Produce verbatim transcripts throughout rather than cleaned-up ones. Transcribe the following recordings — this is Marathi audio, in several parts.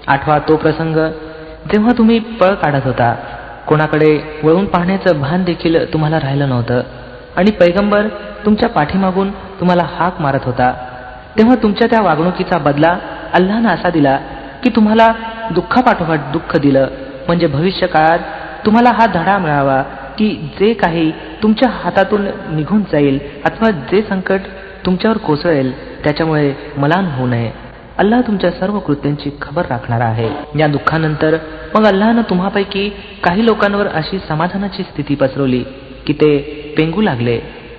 आठवा तो प्रसंग जेव्हा तुम्ही पळ काढत होता, कोणाकडे वळून पाहण्याचं भान देखील तुम्हाला राहिलं नव्हतं आणि पैगंबर तुमच्या पाठीमागून तुम्हाला हाक मारत होता. तेव्हा तुमच्या त्या वागणुकीचा बदला अल्लाहनं असा दिला की तुम्हाला दुःखापाठोपाठ दुःख दिलं, म्हणजे भविष्य काळात तुम्हाला हा धडा मिळावा की जे काही तुमच्या हातातून निघून जाईल अथवा जे संकट तुमच्यावर कोसळेल त्याच्यामुळे मलान होऊ नये. अल्लाह तुमच्या सर्व कृत्यांची खबर राखणारा आहे. या दुःखानंतर मग अल्लाहनं तुम्हापैकी काही लोकांवर अशी समाधानाची स्थिती पसरवली की ते पेंगू लागले.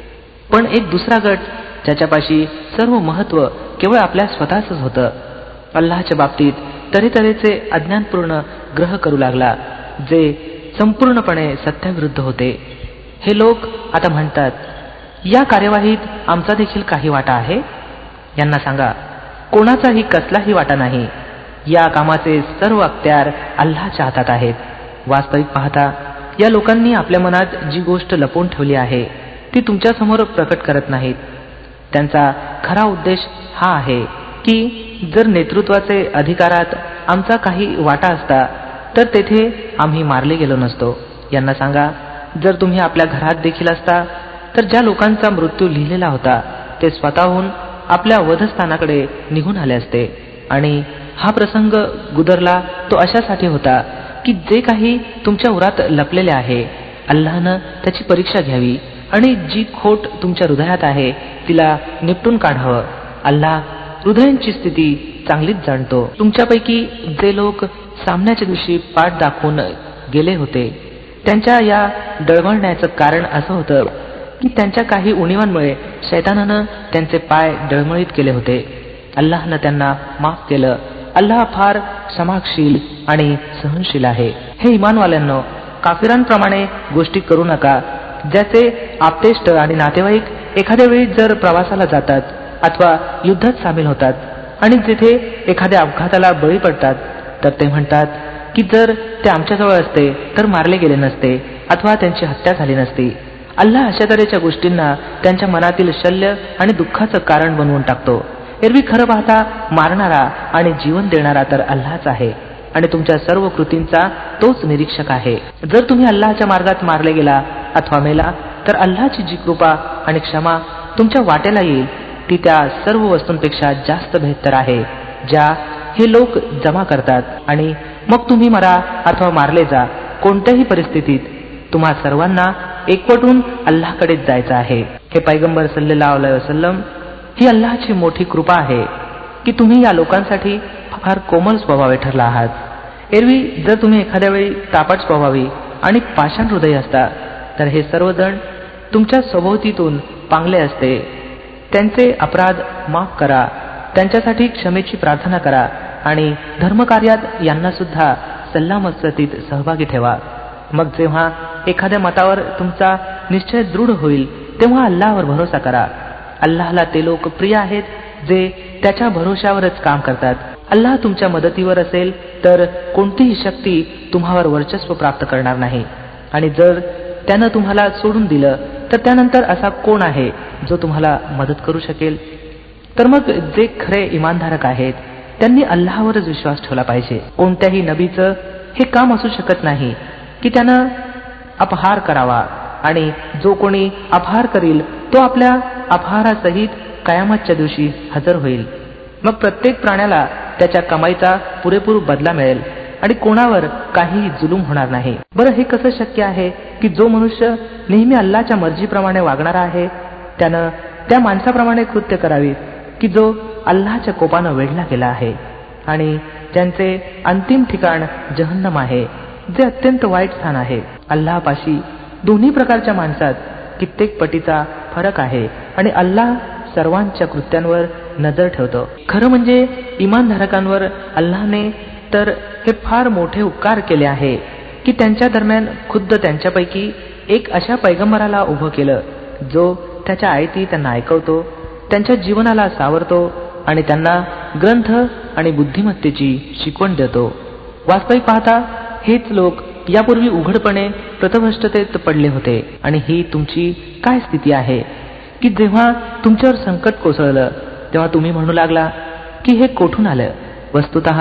पण एक दुसरा गट ज्याच्यापाशी सर्व महत्त्व केवळ आपल्या स्वतःच होतं, अल्लाहच्या बाबतीत तऱ्हेतऱ्हेचे अज्ञानपूर्ण ग्रह करू लागला जे संपूर्णपणे सत्याविरुद्ध होते. हे लोक आता म्हणतात, या कार्यवाहीत आमचा देखील काही वाटा आहे. यांना सांगा, कोणाचाही कसलाही वाटा नाही. या कामाचे सर्व अख्त्यार अल्लाहच्या हातात आहेत. वास्तविक पाहता या लोकांनी आपल्या मनात जी गोष्ट लपवून ठेवली आहे ती तुमच्या समोर प्रकट करत नाहीत. त्यांचा खरा उद्देश हा आहे की जर नेतृत्वाचे अधिकारात आमचा काही वाटा असता तर तेथे आम्ही मारले गेलो नसतो. यांना सांगा, जर तुम्ही आपल्या घरात देखील असता तर ज्या लोकांचा मृत्यू लिहिलेला होता ते स्वतःहून आपल्या वधस्थानाकडे निघून आले असते. आणि हा प्रसंग गुदरला तो अशासाठी होता की जे काही तुमच्या उरात लपलेले आहे अल्लाहनं त्याची परीक्षा घ्यावी आणि जी खोट तुमच्या हृदयात आहे तिला निपटून काढावं. अल्लाह हृदयांची स्थिती चांगलीच जाणतो. तुमच्यापैकी जे लोक सामन्याच्या दिवशी पाठ दाखवून गेले होते त्यांच्या या डळमळण्याचं कारण असं होतं की त्यांच्या काही उणीवांमुळे शैतानानं त्यांचे पाय डळमळीत केले होते. अल्लाहनं त्यांना माफ केलं. अल्लाह फार क्षमाशील आणि सहनशील आहे. हे इमानवाल्यांनो, काफिरांप्रमाणे गोष्टी करू नका ज्याचे आप्तेष्ट आणि नातेवाईक एखाद्या वेळी जर प्रवासाला जातात अथवा युद्धात सामील होतात आणि जिथे एखाद्या अपघाताला बळी पडतात तर ते म्हणतात की जर ते आमच्याजवळ असते तर मारले गेले नसते अथवा त्यांची हत्या झाली नसती. अल्लाह अशा तऱ्हेच्या गोष्टींना त्यांच्या मनातील शल्य आणि दुःखाचं कारण बनवून टाकतो. एरवी खरं पाहता मारणारा आणि जीवन देणारा तर अल्लाहच आहे आणि तुमच्या सर्व कृतींचा तोच निरीक्षक आहे. जर तुम्ही अल्लाहच्या मार्गात मारले गेला अथवा मेला तर अल्लाहची जी कृपा आणि क्षमा तुमच्या वाट्याला येईल ती त्या सर्व वस्तूंपेक्षा जास्त बेहतर आहे ज्या हे लोक जमा करतात. आणि मग तुम्ही मरा अथवा मारले जा, कोणत्याही परिस्थितीत तुम्हा सर्वांना एकवटून अल्लाहकडेच जायचं आहे. हे पैगंबर सल्लल्लाहु अलैहि वसल्लम, ही अल्लाहची मोठी कृपा आहे की तुम्ही या लोकांसाठी फार कोमल स्वभावे ठरला आहात. एरवी जर तुम्ही एखाद्या वेळी तापट स्वभावी आणि पाषाण हृदय असता तर हे सर्वजण तुमच्या सभोवतीतून पांगले असते. त्यांचे अपराध माफ करा, त्यांच्यासाठी क्षमेची प्रार्थना करा आणि धर्मकार्यात यांना सुद्धा सल्लामसलतीत सहभागी ठेवा. मग जेव्हा एखाद्या मतावर तुमचा निश्चय दृढ होईल तेव्हा अल्लाहवर भरोसा करा. अल्लाहला ते लोक प्रिय आहेत जे त्याच्या भरोशावरच काम करतात. अल्लाह तुमच्या मदतीवर असेल तर कोणतीही शक्ती तुम्हावर वर्चस्व प्राप्त करणार नाही आणि जर त्यानं तुम्हाला सोडून दिलं तर त्यानंतर असा कोण आहे जो तुम्हाला मदत करू शकेल. तर मग जे खरे इमानधारक आहेत त्यांनी अल्लाहवरच विश्वास ठेवला पाहिजे. कोणत्याही नबीचं हे काम असू शकत नाही की त्यानं अपहार करावा आणि जो कोणी अपहार करील तो आपल्या अपहारासहित कयामतच्या दिवशी हजर होईल. मग प्रत्येक प्राण्याला त्याच्या कमाईचा पुरेपूर बदला मिळेल आणि कोणावर काहीही जुलूम होणार नाही. बरं, हे कसं शक्य आहे की जो मनुष्य नेहमी अल्लाहच्या मर्जीप्रमाणे वागणारा आहे त्यानं त्या माणसाप्रमाणे कृत्य करावी की जो अल्लाहच्या कोपानं वेढला गेला आहे आणि ज्यांचे अंतिम ठिकाण जहन्नम आहे जे अत्यंत वाईट स्थान आहे. अल्लाहपाशी दोन्ही प्रकारच्या माणसात कित्येक पटीचा फरक आहे आणि अल्लाह सर्वांच्या कृत्यांवर नजर ठेवतो. खरं म्हणजे इमानधारकांवर अल्लाहने तर हे फार मोठे उपकार केले आहे की त्यांच्या दरम्यान खुद्द त्यांच्यापैकी एक अशा पैगंबराला उभं केलं जो त्याच्या आयती त्यांना ऐकवतो, त्यांच्या जीवनाला सावरतो आणि त्यांना ग्रंथ आणि बुद्धिमत्तेची शिकवण देतो. वास्तविक पाहता हेच लोक यापूर्वी उघडपणे प्रतभ्रष्टतेत पडले होते. आणि ही तुमची काय स्थिती आहे की जेव्हा तुमच्यावर संकट कोसळलं तेव्हा तुम्ही म्हणू लागला की हे कोठून आलं. वस्तुतः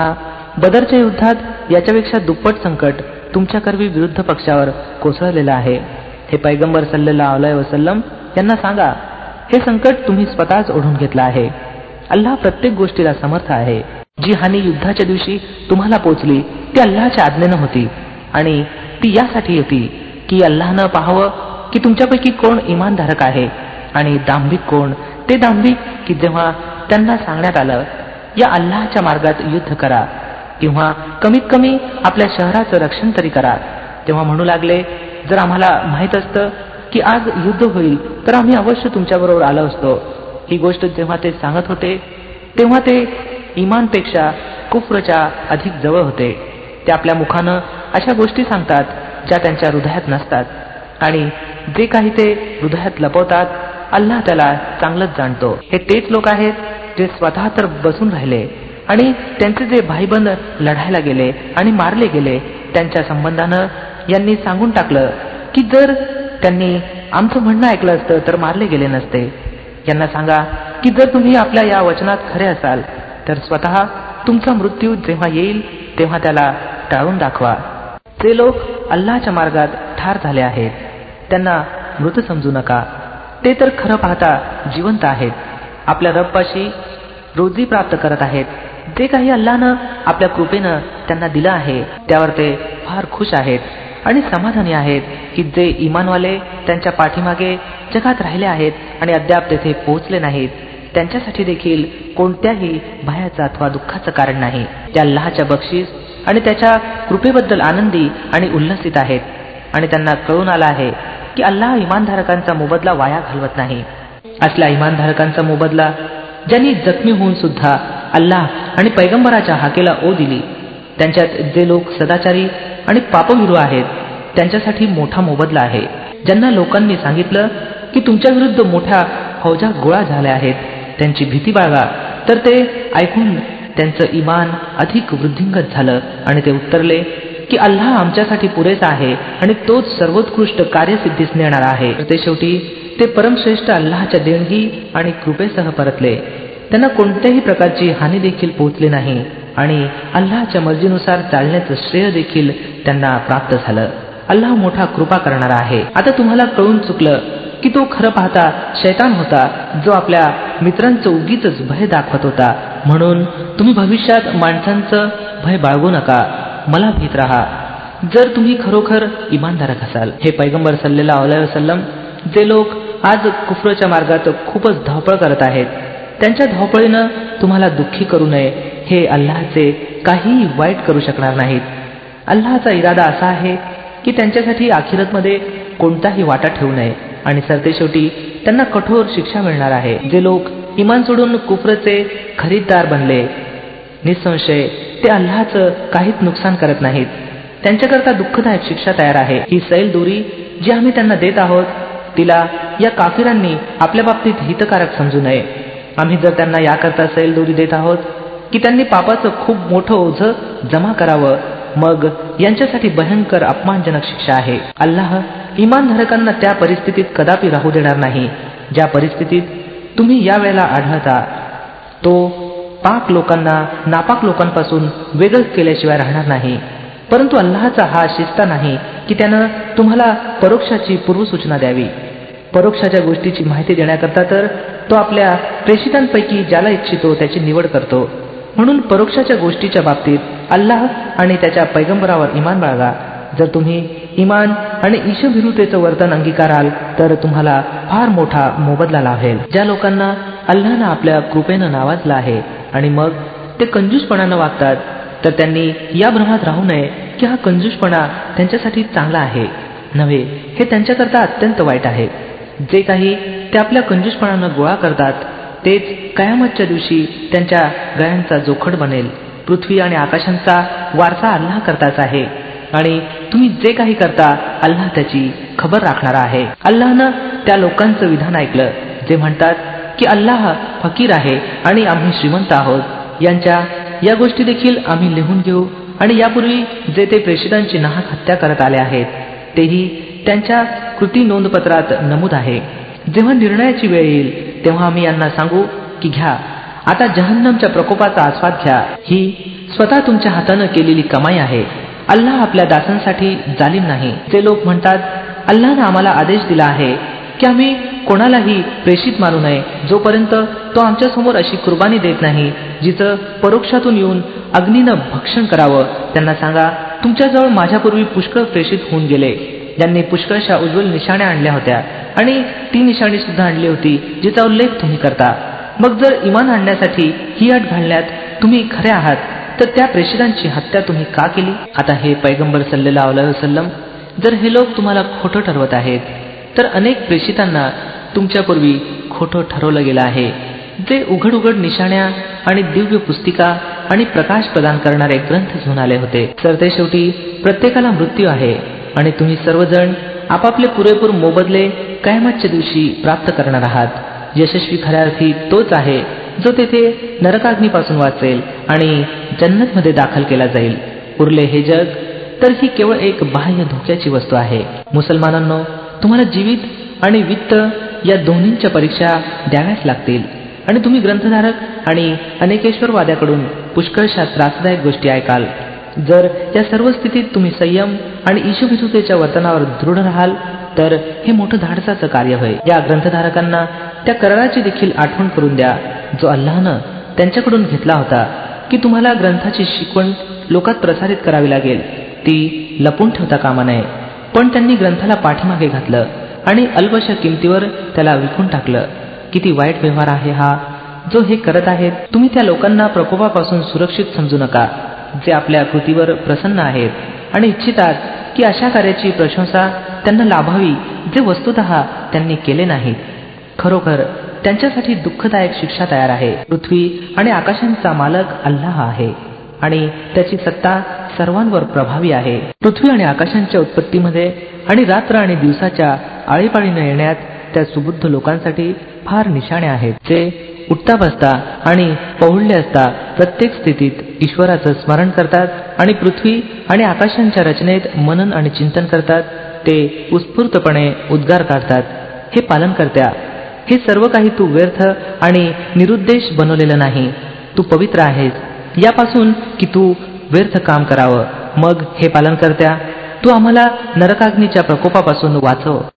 बदरच्या युद्धात याच्यापेक्षा दुप्पट संकट तुमच्याकरवी विरुद्ध पक्षावर कोसळलेलं आहे. हे पैगंबर सल्लल्लाहु अलैहि वसल्लम यांना सांगा, हे संकट तुम्ही स्वतःच ओढून घेतलं आहे. अल्लाह प्रत्येक गोष्टीला समर्थ आहे. जी हानी युद्धाच्या दिवशी तुम्हाला पोचली ती अल्लाहच्या आज्ञेनं होती आणि ती यासाठी होती की अल्लाहनं पाहावं की तुमच्यापैकी कोण इमानधारक आहे आणि दांभिक कोण. ते दांभिक की जेव्हा त्यांना सांगण्यात आलं या अल्लाहच्या मार्गात युद्ध करा किंवा कमीत कमी आपल्या शहराचं रक्षण तरी करा, तेव्हा म्हणू लागले, जर आम्हाला माहीत असतं की आज युद्ध होईल तर आम्ही अवश्य तुमच्याबरोबर आलो असतो. ही गोष्ट जेव्हा ते सांगत होते तेव्हा ते इमानपेक्षा कुफ्रच्या अधिक जवळ होते. ते आपल्या मुखानं अशा गोष्टी सांगतात ज्या त्यांच्या हृदयात नसतात आणि जे काही ते हृदयात लपवतात अल्लाह त्याला चांगलंच जाणतो. हे तेच लोक आहेत जे स्वतः तर बसून राहिले आणि त्यांचे जे भाईबंद लढायला गेले आणि मारले गेले त्यांच्या संबंधानं यांनी सांगून टाकलं की जर त्यांनी आमचं म्हणणं ऐकलं असतं तर मारले गेले नसते. यांना सांगा की जर तुम्ही आपल्या या वचनात खरे असाल तर स्वतः तुमचा मृत्यू जेव्हा येईल तेव्हा त्याला टाळून दाखवा. ते लोक अल्लाहच्या मार्गात ठार झाले आहेत, त्यांना मृत समजू नका. ते तर खरं पाहता जिवंत आहेत, आपल्या रबपाशी रोजी प्राप्त करत आहेत. जे काही अल्लाहनं आपल्या कृपेनं त्यांना दिलं आहे त्यावर ते फार खुश आहेत आणि समाधानी आहेत की जे इमानवाले त्यांच्या पाठीमागे जगात राहिले आहेत आणि अद्याप तेथे पोहोचले नाहीत त्यांच्यासाठी देखील कोणत्याही भयाचं अथवा दुःखाचं कारण नाही. ते अल्लाहच्या बक्षीस आणि त्याच्या कृपेबद्दल आनंदी आणि उल्लसित आहेत आणि त्यांना कळून आलं आहे की अल्लाह इमानधारकांचा मोबदला वाया घालवत नाही. असल्या इमानधारकांचा मोबदला ज्यांनी जखमी होऊन सुद्धा अल्लाह आणि पैगंबराच्या हाकेला ओ दिली, त्यांच्यात जे लोक सदाचारी आणि पापविरू आहेत त्यांच्यासाठी मोठा मोबदला आहे. ज्यांना लोकांनी सांगितलं की तुमच्या विरुद्ध मोठ्या फौजा गोळा झाल्या आहेत, त्यांची भीती बाळगा, तर ते ऐकून त्यांचं इमान अधिक वृद्धिंगत झालं आणि ते उत्तरले की अल्लाह आमच्यासाठी पुरेसा आहे आणि तोच सर्वोत्कृष्ट कार्यसिद्धीस नेणारा आहे. ते शेवटी ते परमश्रेष्ठ अल्लाहच्या देणगी आणि कृपेसह परतले. त्यांना कोणत्याही प्रकारची हानी देखील पोहोचली नाही आणि अल्लाहच्या मर्जीनुसार चालण्याचं श्रेय देखील त्यांना प्राप्त झालं. अल्लाह मोठा कृपा करणारा आहे. आता तुम्हाला कळून चुकलं की तो खरं पाहता शैतान होता जो आपल्या मित्रांचं उगीच भय दाखवत होता. म्हणून तुम्ही भविष्यात माणसांचं भय बाळगू नका, मला भीत राहा जर तुम्ही खरोखर इमानधारक असाल. हे पैगंबर सल्लल्लाहु अलैहि वसल्लम, जे लोक आज कुफ्रच्या मार्गात खूपच धावपळ करत आहेत त्यांच्या धावपळीनं तुम्हाला दुःखी करू नये. हे अल्लाहचे काहीही वाईट करू शकणार नाहीत. अल्लाहचा इरादा असा आहे की त्यांच्यासाठी आखिरतमध्ये कोणताही वाटा ठेवू नये आणि सरतेशेवटी त्यांना कठोर शिक्षा मिळणार आहे. जे लोक इमान सोडून कुफ्रचे खरीददार बनले निसंशय ते अल्लाहचं काहीच नुकसान करत नाहीत. त्यांच्याकरता दुःखदायक शिक्षा तयार आहे. ही सैल दोरी जी आम्ही त्यांना देत आहोत तिला या काफिरांनी आपल्या बाबतीत हितकारक समजू नये. आम्ही जर त्यांना याकरता सैल दोरी देत आहोत की त्यांनी पापाचं खूप मोठं ओझं जमा करावं, मग यांच्यासाठी भयंकर अपमानजनक शिक्षा आहे. अल्लाह इमानधारकांना त्या परिस्थितीत कदापि राहू देणार नाही ज्या परिस्थितीत तुम्ही यावेळेला आढळता. तो पाक लोकांना नापाक लोकांपासून वेगळंच केल्याशिवाय राहणार नाही. परंतु अल्लाहचा हा शिस्ता नाही की त्यानं तुम्हाला परोक्षाची पूर्वसूचना द्यावी. परोक्षाच्या गोष्टीची माहिती देण्याकरता तर तो आपल्या प्रेषितांपैकी ज्याला इच्छितो त्याची निवड करतो. म्हणून परोक्षाच्या गोष्टीच्या बाबतीत अल्लाह आणि त्याच्या पैगंबरावर इमान बाळगा. जर तुम्ही इमान आणि ईशभिरुतेचं वर्तन अंगीकाराल तर तुम्हाला फार मोठा मोबदला लाभेल. ज्या लोकांना अल्लाहनं आपल्या कृपेनं नावाजलं आहे आणि मग ते कंजूसपणानं वागतात तर त्यांनी या भ्रमात राहू नये की हा कंजूसपणा त्यांच्यासाठी चांगला आहे. नव्हे, हे त्यांच्याकरता अत्यंत वाईट आहे. जे काही ते आपल्या कंजूसपणानं गोळा करतात तेच कयामतच्या दिवशी त्यांच्या गळ्यांचा जोखड बनेल. पृथ्वी आणि आकाशांचा वारसा अल्लाह करताच आहे आणि तुम्ही जे काही करता अल्लाह त्याची खबर राखणारा आहे. अल्लाहनं त्या लोकांचं विधान ऐकलं जे म्हणतात की अल्लाह फकीर आहे आणि आम्ही श्रीमंत आहोत. यांच्या या गोष्टी देखील आम्ही लिहून घेऊ आणि यापूर्वी जे ते प्रेषितांची नाहक हत्या करत आले आहेत तेही त्यांच्या कृती नोंदपत्रात नमूद आहे. जेव्हा निर्णयाची वेळ येईल तेव्हा आम्ही यांना सांगू की घ्या, आता जहन्नमच्या प्रकोपाचा आस्वाद घ्या. ही स्वतः तुमच्या हातानं केलेली कमाई आहे. अल्लाह आपल्या दासांसाठी जालिम नाही. जे लोक म्हणतात, अल्लाहनं आम्हाला आदेश दिला आहे की आम्ही कोणालाही प्रेषित मानू नये जोपर्यंत तो आमच्यासमोर अशी कुर्बानी देत नाही जिचं परोक्षातून येऊन अग्नीनं भक्षण करावं. त्यांना सांगा, तुमच्याजवळ माझ्यापूर्वी पुष्कळ प्रेषित होऊन गेले, ज्यांनी पुष्कळशा उज्ज्वल निशाण्या आणल्या होत्या आणि ती निशाणी सुद्धा आणली होती जिचा उल्लेख तुम्ही करता. मग जर इमान आणण्यासाठी ही अट घालण्यात तुम्ही खरे आहात तर त्या प्रेषितांची हत्या तुम्ही का केली? आता हे पैगंबर सल्लल्लाहु अलैहि वसल्लम, जर हे लोक तुम्हाला खोटं ठरवत आहेत तर अनेक प्रेषितांना तुमच्यापूर्वी खोटं ठरवलं गेलं आहे, जे उघड उघड निशाण्या आणि दिव्य पुस्तिका आणि प्रकाश प्रदान करणारे ग्रंथ घेऊन आले होते. सरते शेवटी प्रत्येकाला मृत्यू आहे आणि तुम्ही सर्वजण आपापले पुरेपूर मोबदले कयामतच्या दिवशी प्राप्त करणार आहात. यशस्वी खऱ्या अर्थी तोच आहे जो तेथे नरकाग्नीपासून वाचेल आणि जन्नतमध्ये दाखल केला जाईल. उरले हे जग तर ही केवळ एक बाह्य धोक्याची वस्तू आहे. मुसलमानांनो, तुम्हाला जीवित आणि वित्त या दोन्हींच्या परीक्षा द्याव्याच लागतील आणि तुम्ही ग्रंथधारक आणि अनेकेश्वरवाद्याकडून पुष्कळशा त्रासदायक गोष्टी ऐकाल. जर या सर्व स्थितीत तुम्ही संयम आणि ईशुभिरुतेच्या वर्तनावर दृढ राहाल तर हे मोठं धाडसाचं कार्य होय. या ग्रंथधारकांना त्या कराराची देखील आठवण करून द्या जो अल्लाहनं त्यांच्याकडून घेतला होता की तुम्हाला ग्रंथाची शिकवण लोकात प्रसारित करावी लागेल, ती लपून ठेवता कामा नये. पण त्यांनी ग्रंथाला पाठीमागे घातलं आणि अल्पशा किमतीवर त्याला विकून टाकलं. किती वाईट व्यवहार आहे हा जो हे करत आहेत. तुम्ही त्या लोकांना प्रकोपापासून सुरक्षित समजू नका जे आपल्या कृतीवर प्रसन्न आहेत आणि इच्छितात की अशा कार्याची प्रशंसा त्यांना लाभावी जे वस्तुतः त्यांनी केले नाहीत. खरोखर त्यांच्यासाठी दुःखदायक शिक्षा तयार आहे. पृथ्वी आणि आकाशांचा मालक अल्लाह आहे आणि त्याची सत्ता सर्वांवर प्रभावी आहे. पृथ्वी आणि आकाशांच्या उत्पत्तीमध्ये आणि रात्र आणि दिवसाच्या आळीपाळीने येण्यात त्या सुबुद्ध लोकांसाठी फार निशाण्या आहेत, जे उठता बसता आणि पहुडले असता प्रत्येक स्थितीत ईश्वराचं स्मरण करतात आणि पृथ्वी आणि आकाशांच्या रचनेत मनन आणि चिंतन करतात. ते उत्स्फूर्तपणे उद्गार काढतात, हे पालन करत्या, हे सर्व काही तू व्यर्थ आणि निरुद्देश बनवलेलं नाही. तू पवित्र आहेस यापासून की तू व्यर्थ काम करावं. मग हे पालन करत्या, तू आम्हाला नरकाग्नीच्या प्रकोपापासून वाचव.